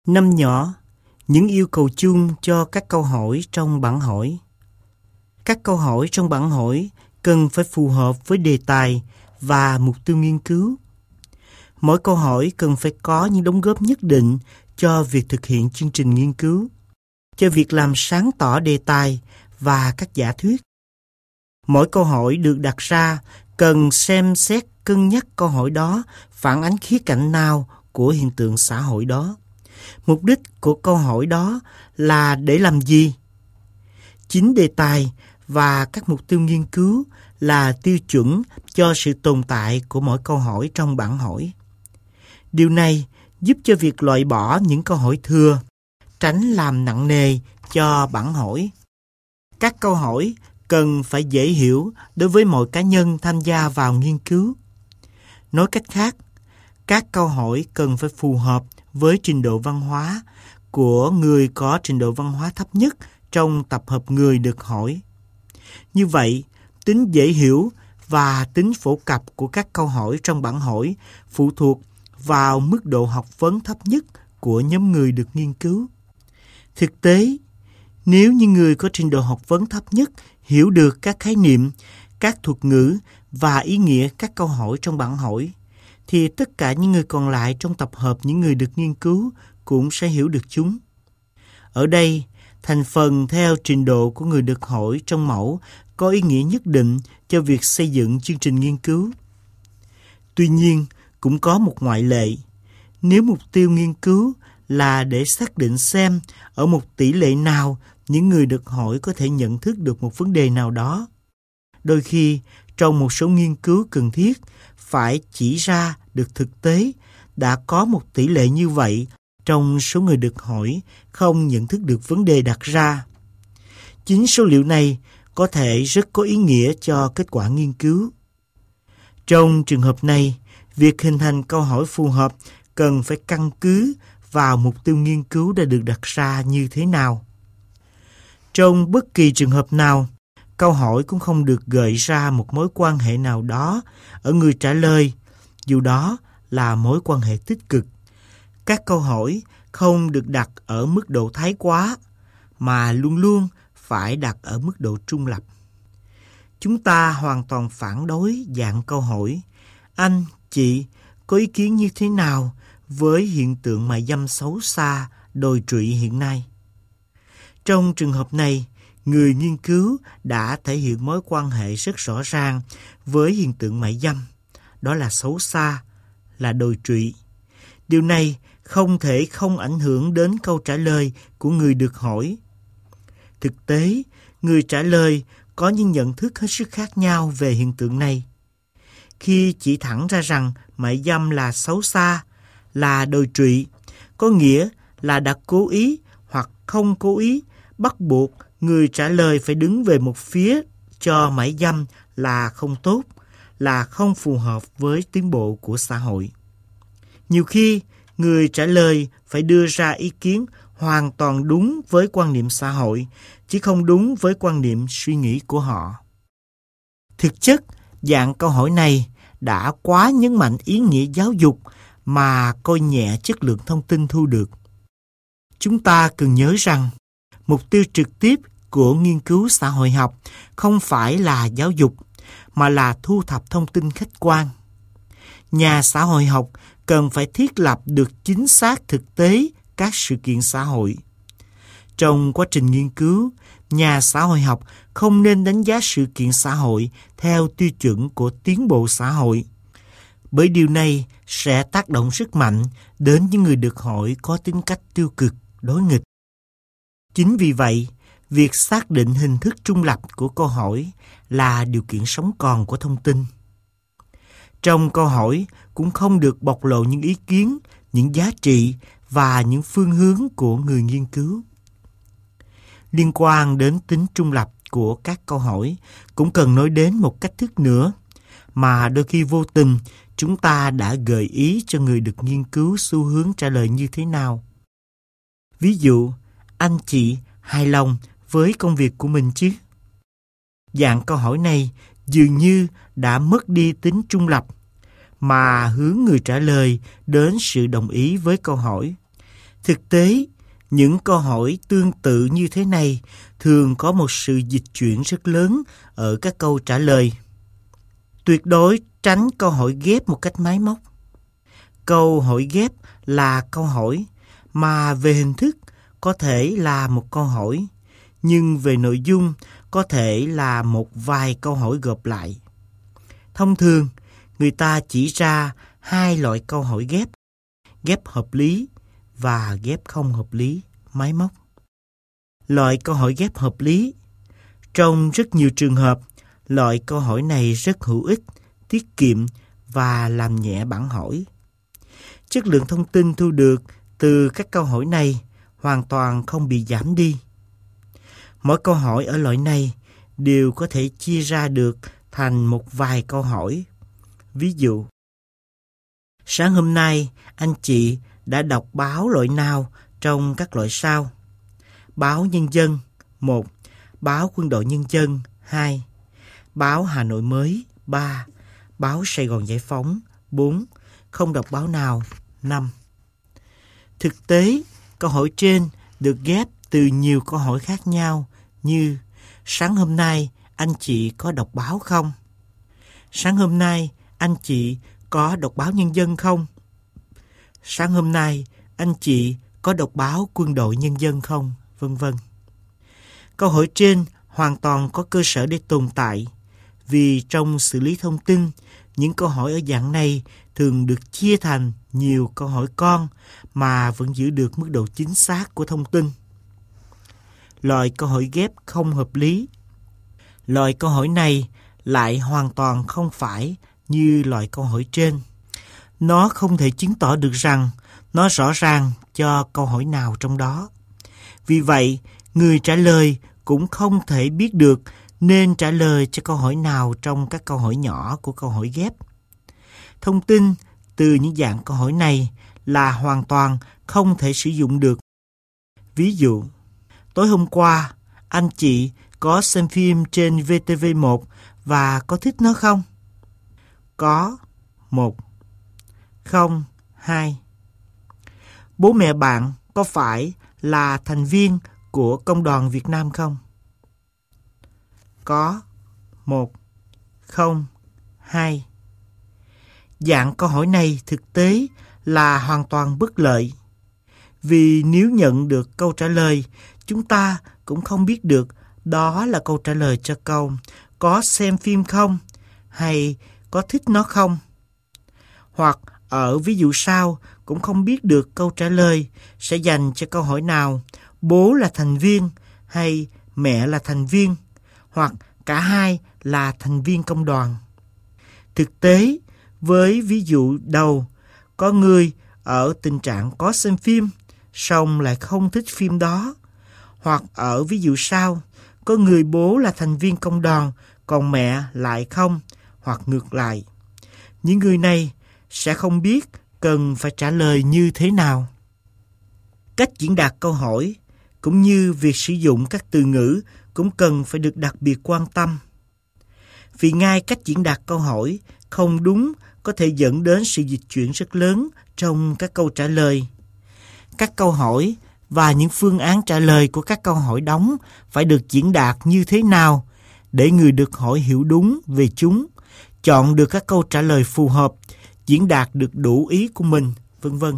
Năm nhỏ, những yêu cầu chung cho các câu hỏi trong bảng hỏi. Các câu hỏi trong bảng hỏi cần phải phù hợp với đề tài và mục tiêu nghiên cứu. Mỗi câu hỏi cần phải có những đóng góp nhất định cho việc thực hiện chương trình nghiên cứu, cho việc làm sáng tỏ đề tài và các giả thuyết. Mỗi câu hỏi được đặt ra cần xem xét cân nhắc câu hỏi đó phản ánh khía cạnh nào của hiện tượng xã hội đó. Mục đích của câu hỏi đó là để làm gì? Chính đề tài và các mục tiêu nghiên cứu là tiêu chuẩn cho sự tồn tại của mỗi câu hỏi trong bảng hỏi. Điều này giúp cho việc loại bỏ những câu hỏi thừa, tránh làm nặng nề cho bảng hỏi. Các câu hỏi cần phải dễ hiểu đối với mọi cá nhân tham gia vào nghiên cứu. Nói cách khác, các câu hỏi cần phải phù hợp với trình độ văn hóa của người có trình độ văn hóa thấp nhất trong tập hợp người được hỏi. Như vậy, tính dễ hiểu và tính phổ cập của các câu hỏi trong bảng hỏi phụ thuộc vào mức độ học vấn thấp nhất của nhóm người được nghiên cứu. Thực tế, nếu như người có trình độ học vấn thấp nhất hiểu được các khái niệm, các thuật ngữ và ý nghĩa các câu hỏi trong bảng hỏi, thì tất cả những người còn lại trong tập hợp những người được nghiên cứu cũng sẽ hiểu được chúng. Ở đây, thành phần theo trình độ của người được hỏi trong mẫu có ý nghĩa nhất định cho việc xây dựng chương trình nghiên cứu. Tuy nhiên, cũng có một ngoại lệ. Nếu mục tiêu nghiên cứu là để xác định xem ở một tỷ lệ nào những người được hỏi có thể nhận thức được một vấn đề nào đó, đôi khi trong một số nghiên cứu cần thiết phải chỉ ra được thực tế đã có một tỷ lệ như vậy trong số người được hỏi không nhận thức được vấn đề đặt ra. Chính số liệu này có thể rất có ý nghĩa cho kết quả nghiên cứu. Trong trường hợp này, việc hình thành câu hỏi phù hợp cần phải căn cứ vào mục tiêu nghiên cứu đã được đặt ra như thế nào. Trong bất kỳ trường hợp nào, câu hỏi cũng không được gợi ra một mối quan hệ nào đó ở người trả lời, dù đó là mối quan hệ tích cực. Các câu hỏi không được đặt ở mức độ thái quá, mà luôn luôn phải đặt ở mức độ trung lập. Chúng ta hoàn toàn phản đối dạng câu hỏi: anh, chị có ý kiến như thế nào với hiện tượng mại dâm xấu xa, đồi trụy hiện nay? Trong trường hợp này, người nghiên cứu đã thể hiện mối quan hệ rất rõ ràng với hiện tượng mại dâm, đó là xấu xa, là đồi trụy. Điều này không thể không ảnh hưởng đến câu trả lời của người được hỏi. Thực tế, người trả lời có những nhận thức hết sức khác nhau về hiện tượng này. Khi chỉ thẳng ra rằng mại dâm là xấu xa, là đồi trụy, có nghĩa là đã cố ý hoặc không cố ý bắt buộc người trả lời phải đứng về một phía cho mại dâm là không tốt, là không phù hợp với tiến bộ của xã hội. Nhiều khi, người trả lời phải đưa ra ý kiến hoàn toàn đúng với quan niệm xã hội, chứ không đúng với quan niệm suy nghĩ của họ. Thực chất, dạng câu hỏi này đã quá nhấn mạnh ý nghĩa giáo dục mà coi nhẹ chất lượng thông tin thu được. Chúng ta cần nhớ rằng, mục tiêu trực tiếp của nghiên cứu xã hội học không phải là giáo dục, mà là thu thập thông tin khách quan. Nhà xã hội học cần phải thiết lập được chính xác thực tế các sự kiện xã hội. Trong quá trình nghiên cứu, nhà xã hội học không nên đánh giá sự kiện xã hội theo tiêu chuẩn của tiến bộ xã hội, bởi điều này sẽ tác động rất mạnh đến những người được hỏi có tính cách tiêu cực, đối nghịch. Chính vì vậy, việc xác định hình thức trung lập của câu hỏi là điều kiện sống còn của thông tin. Trong câu hỏi cũng không được bộc lộ những ý kiến, những giá trị và những phương hướng của người nghiên cứu. Liên quan đến tính trung lập của các câu hỏi, cũng cần nói đến một cách thức nữa mà đôi khi vô tình chúng ta đã gợi ý cho người được nghiên cứu xu hướng trả lời như thế nào. Ví dụ, anh chị hài lòng với công việc của mình chứ? Dạng câu hỏi này dường như đã mất đi tính trung lập, mà hướng người trả lời đến sự đồng ý với câu hỏi. Thực tế, những câu hỏi tương tự như thế này thường có một sự dịch chuyển rất lớn ở các câu trả lời. Tuyệt đối tránh câu hỏi ghép một cách máy móc. Câu hỏi ghép là câu hỏi mà về hình thức có thể là một câu hỏi, nhưng về nội dung có thể là một vài câu hỏi gộp lại. Thông thường, người ta chỉ ra hai loại câu hỏi ghép: ghép hợp lý và ghép không hợp lý, máy móc. Loại câu hỏi ghép hợp lý. Trong rất nhiều trường hợp, loại câu hỏi này rất hữu ích, tiết kiệm và làm nhẹ bản hỏi. Chất lượng thông tin thu được từ các câu hỏi này hoàn toàn không bị giảm đi. Mỗi câu hỏi ở loại này đều có thể chia ra được thành một vài câu hỏi. Ví dụ, sáng hôm nay anh chị đã đọc báo loại nào trong các loại sau? Báo Nhân dân 1, báo Quân đội Nhân dân 2, báo Hà Nội Mới 3, báo Sài Gòn Giải Phóng 4, không đọc báo nào 5. Thực tế, câu hỏi trên được ghép từ nhiều câu hỏi khác nhau như: sáng hôm nay anh chị có đọc báo không? Sáng hôm nay anh chị có đọc báo Nhân dân không? Sáng hôm nay anh chị có đọc báo Quân đội Nhân dân không? Vân vân. Câu hỏi trên hoàn toàn có cơ sở để tồn tại, vì trong xử lý thông tin, những câu hỏi ở dạng này thường được chia thành nhiều câu hỏi con mà vẫn giữ được mức độ chính xác của thông tin. Loại câu hỏi ghép không hợp lý. Loại câu hỏi này lại hoàn toàn không phải như loại câu hỏi trên. Nó không thể chứng tỏ được rằng nó rõ ràng cho câu hỏi nào trong đó. Vì vậy, người trả lời cũng không thể biết được nên trả lời cho câu hỏi nào trong các câu hỏi nhỏ của câu hỏi ghép. Thông tin từ những dạng câu hỏi này là hoàn toàn không thể sử dụng được. Ví dụ, tối hôm qua, anh chị có xem phim trên VTV1 và có thích nó không? Có 1, không 2. Bố mẹ bạn có phải là thành viên của Công đoàn Việt Nam không? Có 1, không 2. Dạng câu hỏi này thực tế là hoàn toàn bất lợi. Vì nếu nhận được câu trả lời, chúng ta cũng không biết được đó là câu trả lời cho câu có xem phim không hay có thích nó không. Hoặc ở ví dụ sau cũng không biết được câu trả lời sẽ dành cho câu hỏi nào: bố là thành viên hay mẹ là thành viên, hoặc cả hai là thành viên công đoàn. Thực tế, với ví dụ đầu, có người ở tình trạng có xem phim, song lại không thích phim đó. Hoặc ở ví dụ sau, có người bố là thành viên công đoàn, còn mẹ lại không, hoặc ngược lại. Những người này sẽ không biết cần phải trả lời như thế nào. Cách diễn đạt câu hỏi, cũng như việc sử dụng các từ ngữ cũng cần phải được đặc biệt quan tâm. Vì ngay cách diễn đạt câu hỏi không đúng có thể dẫn đến sự dịch chuyển rất lớn trong các câu trả lời. Các câu hỏi và những phương án trả lời của các câu hỏi đóng phải được diễn đạt như thế nào để người được hỏi hiểu đúng về chúng, chọn được các câu trả lời phù hợp, diễn đạt được đủ ý của mình, vân vân.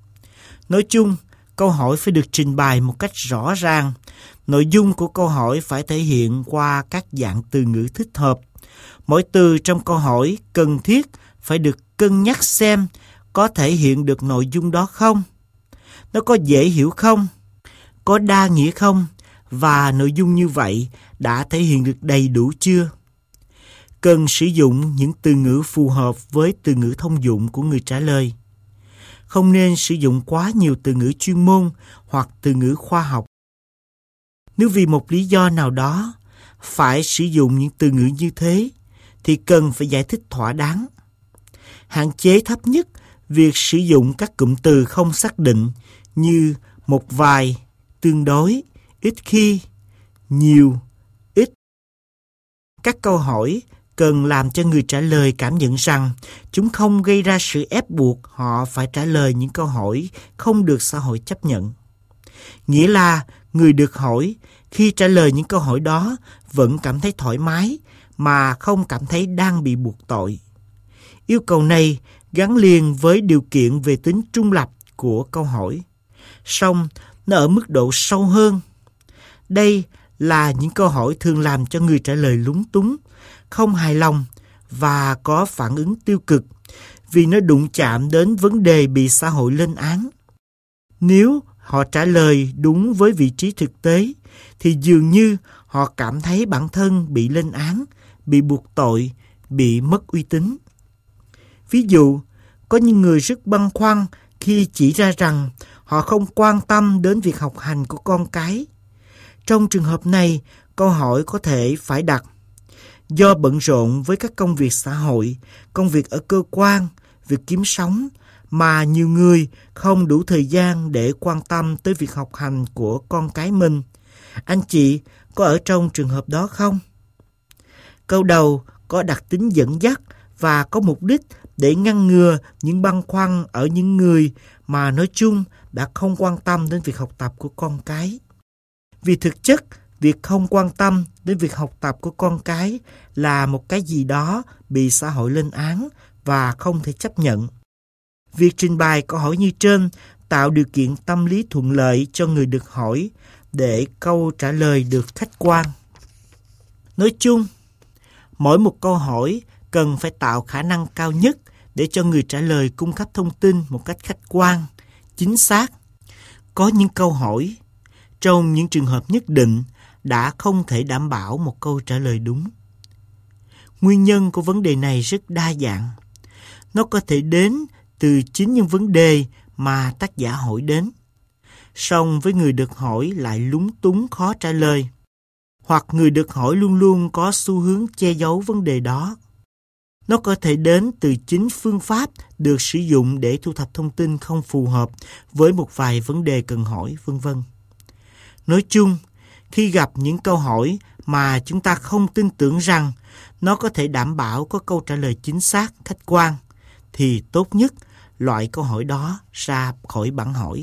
Nói chung, câu hỏi phải được trình bày một cách rõ ràng. Nội dung của câu hỏi phải thể hiện qua các dạng từ ngữ thích hợp. Mỗi từ trong câu hỏi cần thiết phải được cân nhắc xem có thể hiện được nội dung đó không, nó có dễ hiểu không, có đa nghĩa không, và nội dung như vậy đã thể hiện được đầy đủ chưa. Cần sử dụng những từ ngữ phù hợp với từ ngữ thông dụng của người trả lời. Không nên sử dụng quá nhiều từ ngữ chuyên môn hoặc từ ngữ khoa học. Nếu vì một lý do nào đó phải sử dụng những từ ngữ như thế, thì cần phải giải thích thỏa đáng. Hạn chế thấp nhất việc sử dụng các cụm từ không xác định như một vài, tương đối, ít khi, nhiều, ít. Các câu hỏi cần làm cho người trả lời cảm nhận rằng chúng không gây ra sự ép buộc họ phải trả lời những câu hỏi không được xã hội chấp nhận. Nghĩa là người được hỏi khi trả lời những câu hỏi đó vẫn cảm thấy thoải mái mà không cảm thấy đang bị buộc tội. Yêu cầu này gắn liền với điều kiện về tính trung lập của câu hỏi. Song nó ở mức độ sâu hơn. Đây là những câu hỏi thường làm cho người trả lời lúng túng, không hài lòng và có phản ứng tiêu cực vì nó đụng chạm đến vấn đề bị xã hội lên án. Nếu họ trả lời đúng với vị trí thực tế thì dường như họ cảm thấy bản thân bị lên án, bị buộc tội, bị mất uy tín. Ví dụ, có những người rất băn khoăn khi chỉ ra rằng họ không quan tâm đến việc học hành của con cái. Trong trường hợp này, câu hỏi có thể phải đặt: do bận rộn với các công việc xã hội, công việc ở cơ quan, việc kiếm sống, mà nhiều người không đủ thời gian để quan tâm tới việc học hành của con cái mình. Anh chị có ở trong trường hợp đó không? Câu đầu có đặc tính dẫn dắt và có mục đích để ngăn ngừa những băn khoăn ở những người mà nói chung đã không quan tâm đến việc học tập của con cái. Vì thực chất, việc không quan tâm đến việc học tập của con cái là một cái gì đó bị xã hội lên án và không thể chấp nhận. Việc trình bày câu hỏi như trên tạo điều kiện tâm lý thuận lợi cho người được hỏi để câu trả lời được khách quan. Nói chung, mỗi một câu hỏi cần phải tạo khả năng cao nhất để cho người trả lời cung cấp thông tin một cách khách quan, chính xác. Có những câu hỏi, trong những trường hợp nhất định, đã không thể đảm bảo một câu trả lời đúng. Nguyên nhân của vấn đề này rất đa dạng. Nó có thể đến từ chính những vấn đề mà tác giả hỏi đến. Song với người được hỏi lại lúng túng khó trả lời, hoặc người được hỏi luôn luôn có xu hướng che giấu vấn đề đó. Nó có thể đến từ chính phương pháp được sử dụng để thu thập thông tin không phù hợp với một vài vấn đề cần hỏi, v.v. Nói chung, khi gặp những câu hỏi mà chúng ta không tin tưởng rằng nó có thể đảm bảo có câu trả lời chính xác, khách quan, thì tốt nhất loại câu hỏi đó ra khỏi bảng hỏi.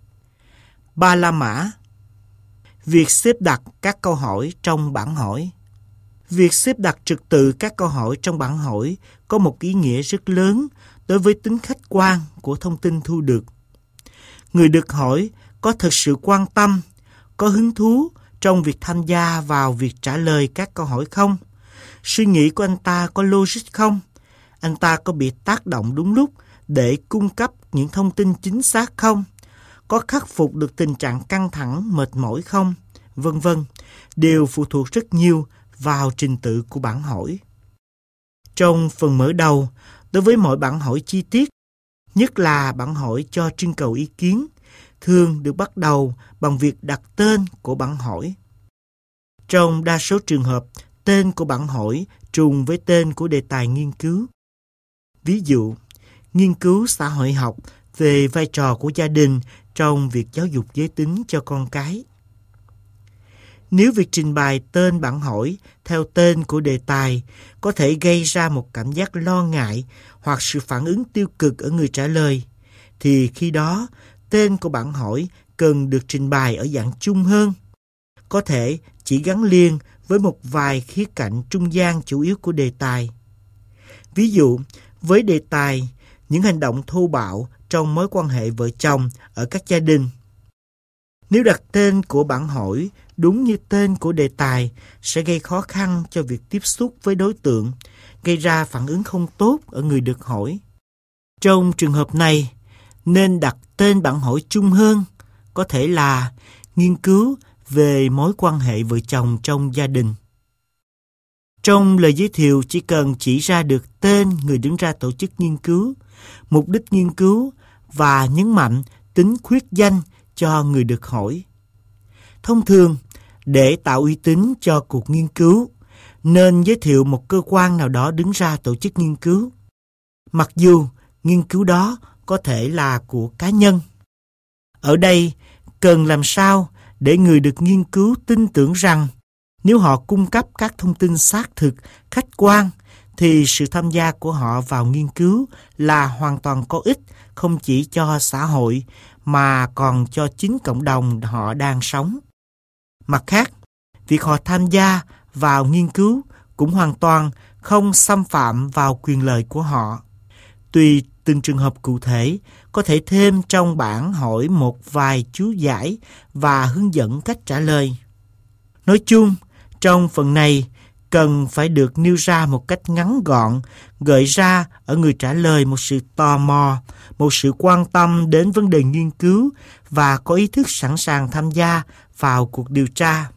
Ba la mã. Việc xếp đặt các câu hỏi trong bảng hỏi. Việc xếp đặt trật tự các câu hỏi trong bảng hỏi có một ý nghĩa rất lớn đối với tính khách quan của thông tin thu được. Người được hỏi có thực sự quan tâm, có hứng thú trong việc tham gia vào việc trả lời các câu hỏi không? Suy nghĩ của anh ta có logic không? Anh ta có bị tác động đúng lúc để cung cấp những thông tin chính xác không? Có khắc phục được tình trạng căng thẳng, mệt mỏi không? V.v. đều phụ thuộc rất nhiều vào trình tự của bảng hỏi. Trong phần mở đầu, đối với mỗi bảng hỏi chi tiết, nhất là bảng hỏi cho trưng cầu ý kiến, thường được bắt đầu bằng việc đặt tên của bảng hỏi. Trong đa số trường hợp, tên của bảng hỏi trùng với tên của đề tài nghiên cứu. Ví dụ, nghiên cứu xã hội học về vai trò của gia đình trong việc giáo dục giới tính cho con cái. Nếu việc trình bày tên bảng hỏi theo tên của đề tài có thể gây ra một cảm giác lo ngại hoặc sự phản ứng tiêu cực ở người trả lời, thì khi đó tên của bảng hỏi cần được trình bày ở dạng chung hơn, có thể chỉ gắn liền với một vài khía cạnh trung gian chủ yếu của đề tài. Ví dụ, với đề tài những hành động thô bạo trong mối quan hệ vợ chồng ở các gia đình, nếu đặt tên của bảng hỏi đúng như tên của đề tài sẽ gây khó khăn cho việc tiếp xúc với đối tượng, gây ra phản ứng không tốt ở người được hỏi. Trong trường hợp này, nên đặt tên bảng hỏi chung hơn, có thể là nghiên cứu về mối quan hệ vợ chồng trong gia đình. Trong lời giới thiệu chỉ cần chỉ ra được tên người đứng ra tổ chức nghiên cứu, mục đích nghiên cứu và nhấn mạnh tính khuyết danh cho người được hỏi. Thông thường, để tạo uy tín cho cuộc nghiên cứu, nên giới thiệu một cơ quan nào đó đứng ra tổ chức nghiên cứu, mặc dù nghiên cứu đó có thể là của cá nhân. Ở đây, cần làm sao để người được nghiên cứu tin tưởng rằng nếu họ cung cấp các thông tin xác thực, khách quan thì sự tham gia của họ vào nghiên cứu là hoàn toàn có ích không chỉ cho xã hội mà còn cho chính cộng đồng họ đang sống. Mặt khác, việc họ tham gia vào nghiên cứu cũng hoàn toàn không xâm phạm vào quyền lợi của họ. Tùy từng trường hợp cụ thể, có thể thêm trong bản hỏi một vài chú giải và hướng dẫn cách trả lời. Nói chung, trong phần này cần phải được nêu ra một cách ngắn gọn, gợi ra ở người trả lời một sự tò mò, một sự quan tâm đến vấn đề nghiên cứu và có ý thức sẵn sàng tham gia vào cuộc điều tra.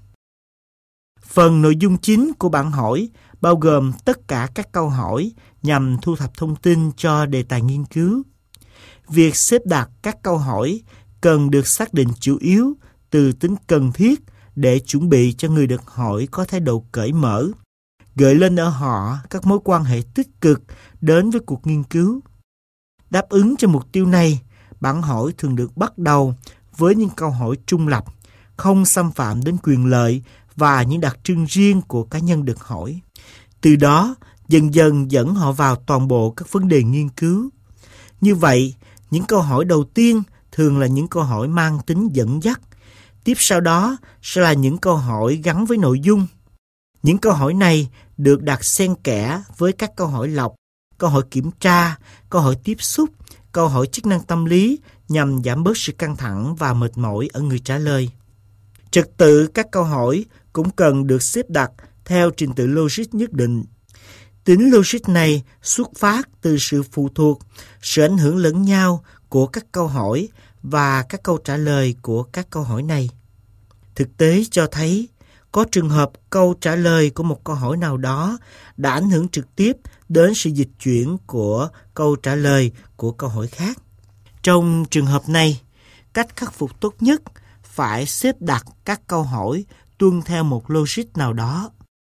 Phần nội dung chính của bản hỏi bao gồm tất cả các câu hỏi nhằm thu thập thông tin cho đề tài nghiên cứu. Việc xếp đặt các câu hỏi cần được xác định chủ yếu từ tính cần thiết để chuẩn bị cho người được hỏi có thái độ cởi mở, gợi lên ở họ các mối quan hệ tích cực đến với cuộc nghiên cứu. Đáp ứng cho mục tiêu này, bản hỏi thường được bắt đầu với những câu hỏi trung lập, không xâm phạm đến quyền lợi và những đặc trưng riêng của cá nhân được hỏi. Từ đó, dần dần dẫn họ vào toàn bộ các vấn đề nghiên cứu. Như vậy, những câu hỏi đầu tiên thường là những câu hỏi mang tính dẫn dắt. Tiếp sau đó sẽ là những câu hỏi gắn với nội dung. Những câu hỏi này được đặt xen kẽ với các câu hỏi lọc, câu hỏi kiểm tra, câu hỏi tiếp xúc, câu hỏi chức năng tâm lý nhằm giảm bớt sự căng thẳng và mệt mỏi ở người trả lời. Trật tự các câu hỏi cũng cần được xếp đặt theo trình tự logic nhất định. Tính logic này xuất phát từ sự phụ thuộc, sự ảnh hưởng lẫn nhau của các câu hỏi và các câu trả lời của các câu hỏi này. Thực tế cho thấy, có trường hợp câu trả lời của một câu hỏi nào đó đã ảnh hưởng trực tiếp đến sự dịch chuyển của câu trả lời của câu hỏi khác. Trong trường hợp này, cách khắc phục tốt nhất phải xếp đặt các câu hỏi tuân theo một logic nào đó.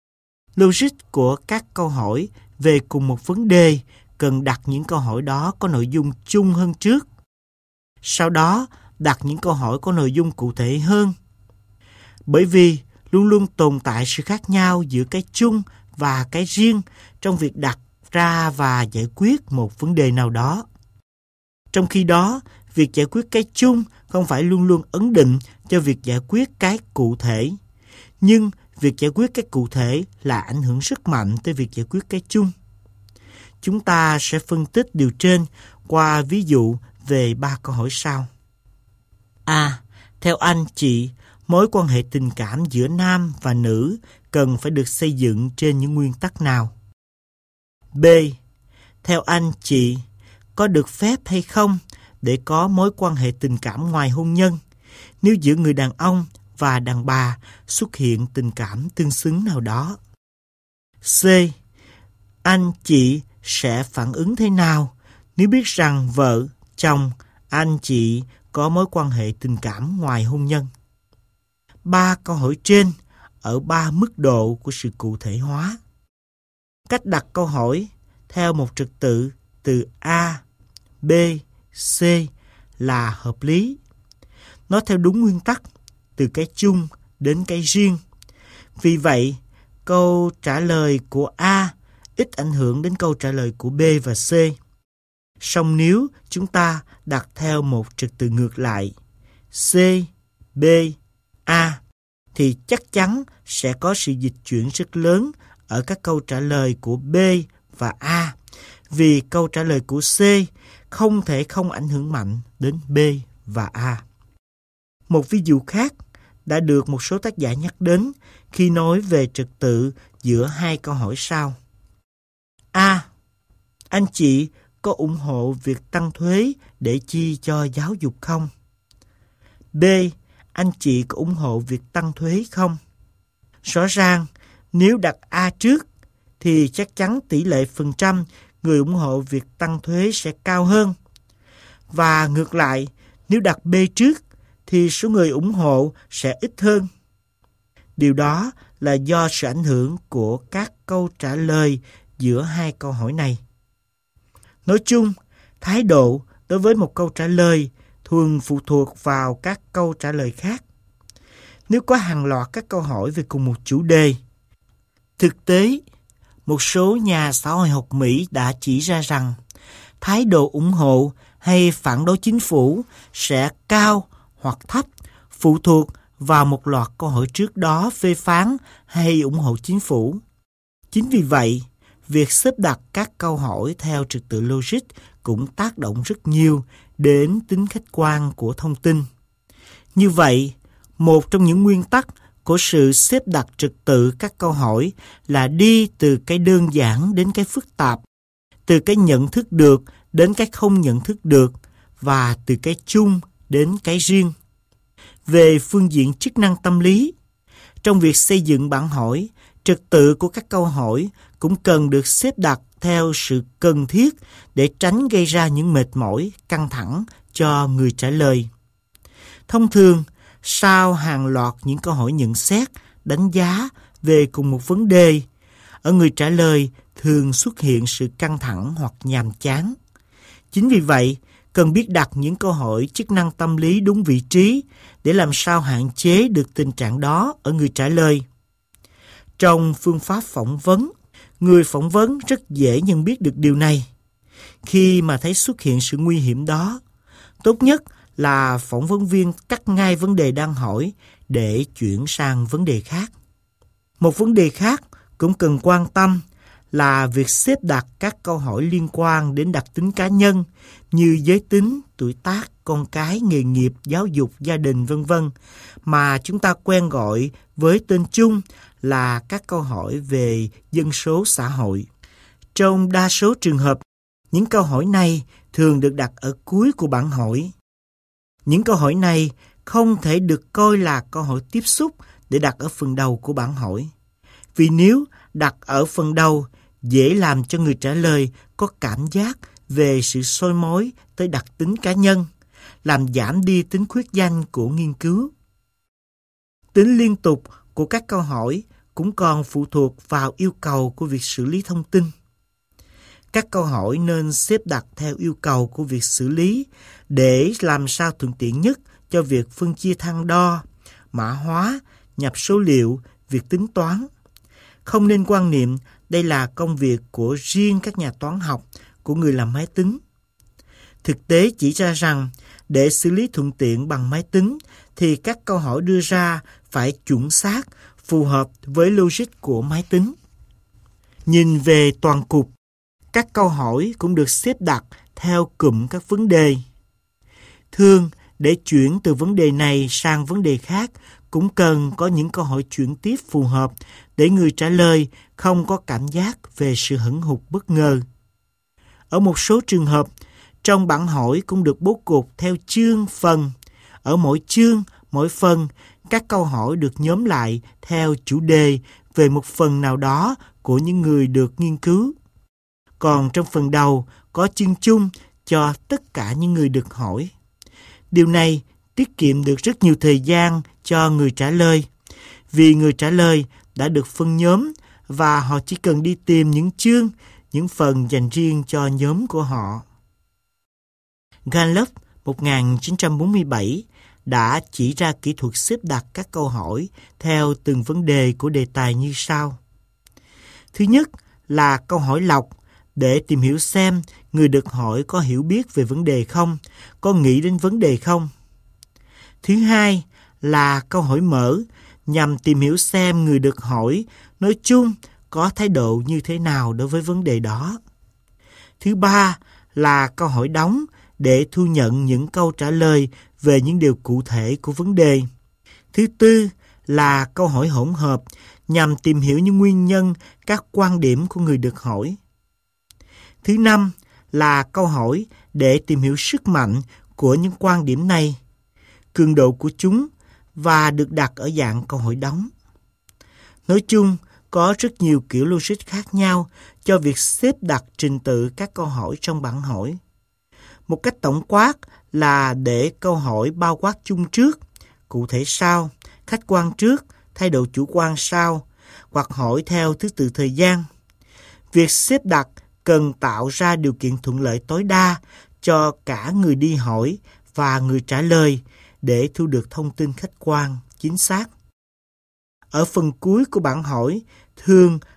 Logic của các câu hỏi về cùng một vấn đề cần đặt những câu hỏi đó có nội dung chung hơn trước. Sau đó, đặt những câu hỏi có nội dung cụ thể hơn. Bởi vì luôn luôn tồn tại sự khác nhau giữa cái chung và cái riêng trong việc đặt ra và giải quyết một vấn đề nào đó. Trong khi đó, việc giải quyết cái chung không phải luôn luôn ấn định cho việc giải quyết cái cụ thể. Nhưng việc giải quyết cái cụ thể là ảnh hưởng rất mạnh tới việc giải quyết cái chung. Chúng ta sẽ phân tích điều trên qua ví dụ về 3 câu hỏi sau. A. Theo anh chị, mối quan hệ tình cảm giữa nam và nữ cần phải được xây dựng trên những nguyên tắc nào? B. Theo anh chị, có được phép hay không để có mối quan hệ tình cảm ngoài hôn nhân nếu giữa người đàn ông và đàn bà xuất hiện tình cảm tương xứng nào đó? C. Anh chị sẽ phản ứng thế nào nếu biết rằng vợ, chồng, anh chị có mối quan hệ tình cảm ngoài hôn nhân? 3 câu hỏi trên ở 3 mức độ của sự cụ thể hóa. Cách đặt câu hỏi theo một trật tự từ A, B, C là hợp lý. Nó theo đúng nguyên tắc từ cái chung đến cái riêng. Vì vậy, câu trả lời của A ít ảnh hưởng đến câu trả lời của B và C. Song nếu chúng ta đặt theo một trật tự ngược lại C, B, A thì chắc chắn sẽ có sự dịch chuyển rất lớn ở các câu trả lời của B và A, vì câu trả lời của C không thể không ảnh hưởng mạnh đến B và A. Một ví dụ khác đã được một số tác giả nhắc đến khi nói về trật tự giữa 2 câu hỏi sau. A. Anh chị có ủng hộ việc tăng thuế để chi cho giáo dục không? B. Anh chị có ủng hộ việc tăng thuế không? Rõ ràng, nếu đặt A trước, thì chắc chắn tỷ lệ phần trăm người ủng hộ việc tăng thuế sẽ cao hơn. Và ngược lại, nếu đặt B trước, thì số người ủng hộ sẽ ít hơn. Điều đó là do sự ảnh hưởng của các câu trả lời giữa 2 câu hỏi này. Nói chung, thái độ đối với một câu trả lời thường phụ thuộc vào các câu trả lời khác. Nếu có hàng loạt các câu hỏi về cùng một chủ đề, thực tế, Một số nhà xã hội học Mỹ đã chỉ ra rằng thái độ ủng hộ hay phản đối chính phủ sẽ cao hoặc thấp phụ thuộc vào một loạt câu hỏi trước đó phê phán hay ủng hộ chính phủ. Chính vì vậy, việc xếp đặt các câu hỏi theo trật tự logic cũng tác động rất nhiều đến tính khách quan của thông tin. Như vậy, một trong những nguyên tắc của sự xếp đặt trật tự các câu hỏi là đi từ cái đơn giản đến cái phức tạp, từ cái nhận thức được đến cái không nhận thức được và từ cái chung đến cái riêng. Về phương diện chức năng tâm lý, trong việc xây dựng bản hỏi, trật tự của các câu hỏi cũng cần được xếp đặt theo sự cần thiết để tránh gây ra những mệt mỏi, căng thẳng cho người trả lời. Thông thường, sau hàng loạt những câu hỏi nhận xét, đánh giá về cùng một vấn đề, ở người trả lời thường xuất hiện sự căng thẳng hoặc nhàm chán. Chính vì vậy, cần biết đặt những câu hỏi chức năng tâm lý đúng vị trí để làm sao hạn chế được tình trạng đó ở người trả lời. Trong phương pháp phỏng vấn, người phỏng vấn rất dễ nhận biết được điều này. Khi mà thấy xuất hiện sự nguy hiểm đó, tốt nhất là phỏng vấn viên cắt ngay vấn đề đang hỏi để chuyển sang vấn đề khác. Một vấn đề khác cũng cần quan tâm là việc xếp đặt các câu hỏi liên quan đến đặc tính cá nhân như giới tính, tuổi tác, con cái, nghề nghiệp, giáo dục, gia đình, v.v. mà chúng ta quen gọi với tên chung là các câu hỏi về dân số xã hội. Trong đa số trường hợp, những câu hỏi này thường được đặt ở cuối của bản hỏi. Những câu hỏi này không thể được coi là câu hỏi tiếp xúc để đặt ở phần đầu của bản hỏi. Vì nếu đặt ở phần đầu, dễ làm cho người trả lời có cảm giác về sự soi mói tới đặc tính cá nhân, làm giảm đi tính khuyết danh của nghiên cứu. Tính liên tục của các câu hỏi cũng còn phụ thuộc vào yêu cầu của việc xử lý thông tin. Các câu hỏi nên xếp đặt theo yêu cầu của việc xử lý để làm sao thuận tiện nhất cho việc phân chia thang đo, mã hóa, nhập số liệu, việc tính toán. Không nên quan niệm đây là công việc của riêng các nhà toán học, của người làm máy tính. Thực tế chỉ ra rằng để xử lý thuận tiện bằng máy tính thì các câu hỏi đưa ra phải chuẩn xác, phù hợp với logic của máy tính. Nhìn về toàn cục, các câu hỏi cũng được xếp đặt theo cụm các vấn đề. Thường, để chuyển từ vấn đề này sang vấn đề khác, cũng cần có những câu hỏi chuyển tiếp phù hợp để người trả lời không có cảm giác về sự hững hụt bất ngờ. Ở một số trường hợp, trong bản hỏi cũng được bố cục theo chương, phần. Ở mỗi chương, mỗi phần, các câu hỏi được nhóm lại theo chủ đề về một phần nào đó của những người được nghiên cứu. Còn trong phần đầu có chương chung cho tất cả những người được hỏi. Điều này tiết kiệm được rất nhiều thời gian cho người trả lời, vì người trả lời đã được phân nhóm và họ chỉ cần đi tìm những chương, những phần dành riêng cho nhóm của họ. Gallup 1947 đã chỉ ra kỹ thuật xếp đặt các câu hỏi theo từng vấn đề của đề tài như sau. Thứ nhất là câu hỏi lọc để tìm hiểu xem người được hỏi có hiểu biết về vấn đề không, có nghĩ đến vấn đề không. Thứ hai là câu hỏi mở nhằm tìm hiểu xem người được hỏi nói chung có thái độ như thế nào đối với vấn đề đó. Thứ ba là câu hỏi đóng để thu nhận những câu trả lời về những điều cụ thể của vấn đề. Thứ tư là câu hỏi hỗn hợp nhằm tìm hiểu những nguyên nhân, các quan điểm của người được hỏi. Thứ năm là câu hỏi để tìm hiểu sức mạnh của những quan điểm này, cường độ của chúng và được đặt ở dạng câu hỏi đóng. Nói chung, có rất nhiều kiểu logic khác nhau cho việc xếp đặt trình tự các câu hỏi trong bản hỏi. Một cách tổng quát là để câu hỏi bao quát chung trước, cụ thể sau, khách quan trước, thái độ chủ quan sau, hoặc hỏi theo thứ tự thời gian. Việc xếp đặt cần tạo ra điều kiện thuận lợi tối đa cho cả người đi hỏi và người trả lời để thu được thông tin khách quan, chính xác. Ở phần cuối của bản hỏi thường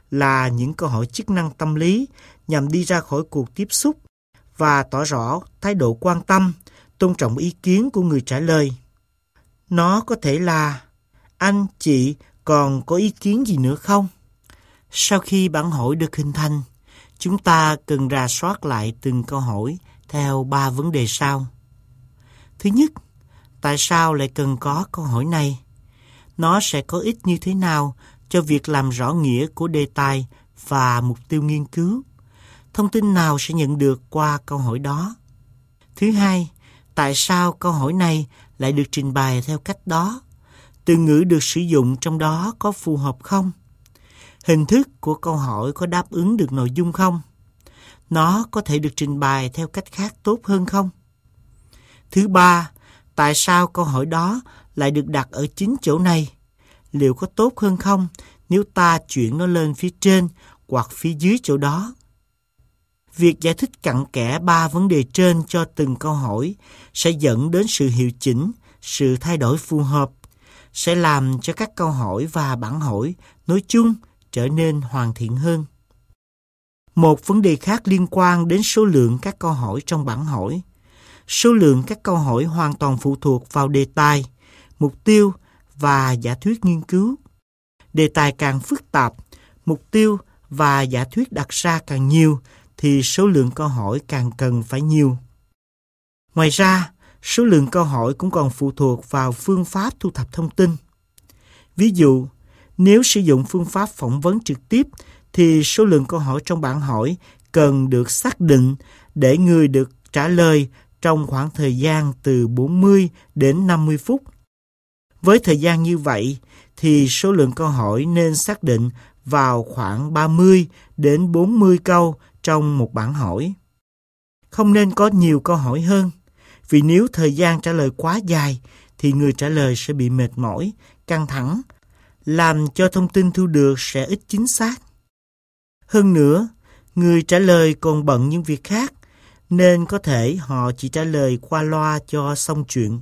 là những câu hỏi chức năng tâm lý nhằm đi ra khỏi cuộc tiếp xúc và tỏ rõ thái độ quan tâm, tôn trọng ý kiến của người trả lời. Nó có thể là: anh, chị còn có ý kiến gì nữa không? Sau khi bản hỏi được hình thành, chúng ta cần rà soát lại từng câu hỏi theo 3 vấn đề sau. Thứ nhất, tại sao lại cần có câu hỏi này? Nó sẽ có ích như thế nào cho việc làm rõ nghĩa của đề tài và mục tiêu nghiên cứu? Thông tin nào sẽ nhận được qua câu hỏi đó? Thứ hai, tại sao câu hỏi này lại được trình bày theo cách đó? Từ ngữ được sử dụng trong đó có phù hợp không? Hình thức của câu hỏi có đáp ứng được nội dung không? Nó có thể được trình bày theo cách khác tốt hơn không? Thứ ba, tại sao câu hỏi đó lại được đặt ở chính chỗ này? Liệu có tốt hơn không nếu ta chuyển nó lên phía trên hoặc phía dưới chỗ đó? Việc giải thích cặn kẽ 3 vấn đề trên cho từng câu hỏi sẽ dẫn đến sự hiệu chỉnh, sự thay đổi phù hợp, sẽ làm cho các câu hỏi và bản hỏi nói chung trở nên hoàn thiện hơn. Một vấn đề khác liên quan đến số lượng các câu hỏi trong bản hỏi. Số lượng các câu hỏi hoàn toàn phụ thuộc vào đề tài, mục tiêu và giả thuyết nghiên cứu. Đề tài càng phức tạp, mục tiêu và giả thuyết đặt ra càng nhiều, thì số lượng câu hỏi càng cần phải nhiều. Ngoài ra, số lượng câu hỏi cũng còn phụ thuộc vào phương pháp thu thập thông tin. Ví dụ, nếu sử dụng phương pháp phỏng vấn trực tiếp, thì số lượng câu hỏi trong bản hỏi cần được xác định để người được trả lời trong khoảng thời gian từ 40 đến 50 phút. Với thời gian như vậy, thì số lượng câu hỏi nên xác định vào khoảng 30 đến 40 câu trong một bản hỏi. Không nên có nhiều câu hỏi hơn, vì nếu thời gian trả lời quá dài, thì người trả lời sẽ bị mệt mỏi, căng thẳng, làm cho thông tin thu được sẽ ít chính xác. Hơn nữa, người trả lời còn bận những việc khác, nên có thể họ chỉ trả lời qua loa cho xong chuyện.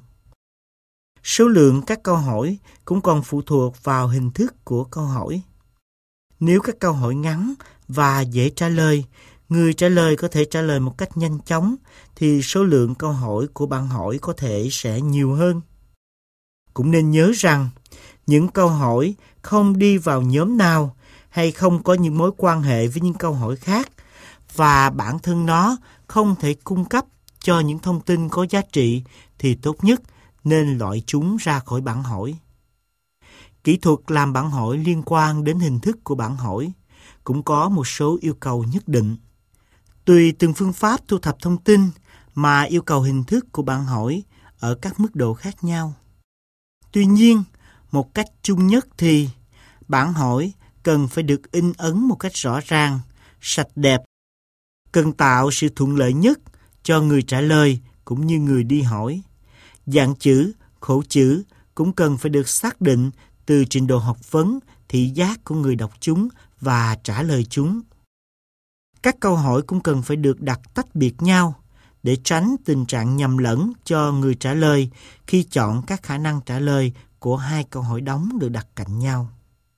Số lượng các câu hỏi cũng còn phụ thuộc vào hình thức của câu hỏi. Nếu các câu hỏi ngắn và dễ trả lời, người trả lời có thể trả lời một cách nhanh chóng, thì số lượng câu hỏi của bạn hỏi có thể sẽ nhiều hơn. Cũng nên nhớ rằng, những câu hỏi không đi vào nhóm nào hay không có những mối quan hệ với những câu hỏi khác, và bản thân nó không thể cung cấp cho những thông tin có giá trị, thì tốt nhất nên loại chúng ra khỏi bản hỏi. Kỹ thuật làm bản hỏi liên quan đến hình thức của bản hỏi cũng có một số yêu cầu nhất định. Tùy từng phương pháp thu thập thông tin mà yêu cầu hình thức của bản hỏi ở các mức độ khác nhau. Tuy nhiên, một cách chung nhất thì bản hỏi cần phải được in ấn một cách rõ ràng, sạch đẹp, cần tạo sự thuận lợi nhất cho người trả lời cũng như người đi hỏi. Dạng chữ, khổ chữ cũng cần phải được xác định từ trình độ học vấn, thị giác của người đọc chúng và trả lời chúng. Các câu hỏi cũng cần phải được đặt tách biệt nhau để tránh tình trạng nhầm lẫn cho người trả lời khi chọn các khả năng trả lời của hai câu hỏi đóng được đặt cạnh nhau.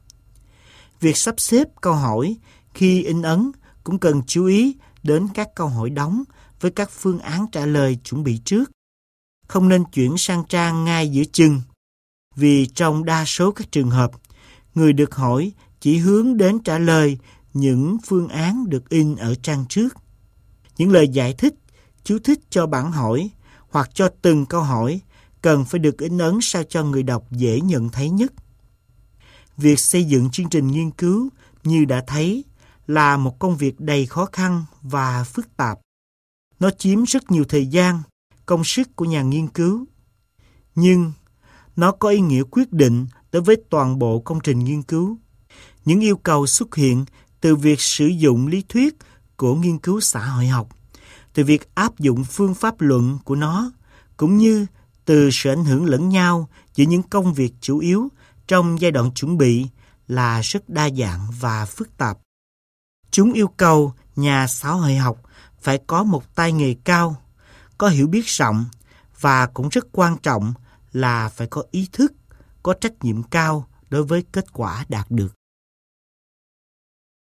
Việc sắp xếp câu hỏi khi in ấn cũng cần chú ý đến các câu hỏi đóng với các phương án trả lời chuẩn bị trước. Không nên chuyển sang trang ngay giữa chừng, vì trong đa số các trường hợp, người được hỏi chỉ hướng đến trả lời những phương án được in ở trang trước. Những lời giải thích, chú thích cho bản hỏi hoặc cho từng câu hỏi cần phải được in ấn sao cho người đọc dễ nhận thấy nhất. Việc xây dựng chương trình nghiên cứu như đã thấy là một công việc đầy khó khăn và phức tạp. Nó chiếm rất nhiều thời gian, công sức của nhà nghiên cứu. Nhưng nó có ý nghĩa quyết định đối với toàn bộ công trình nghiên cứu. Những yêu cầu xuất hiện từ việc sử dụng lý thuyết của nghiên cứu xã hội học, từ việc áp dụng phương pháp luận của nó, cũng như từ sự ảnh hưởng lẫn nhau giữa những công việc chủ yếu trong giai đoạn chuẩn bị là rất đa dạng và phức tạp. Chúng yêu cầu nhà xã hội học phải có một tay nghề cao, có hiểu biết rộng và cũng rất quan trọng là phải có ý thức, có trách nhiệm cao đối với kết quả đạt được.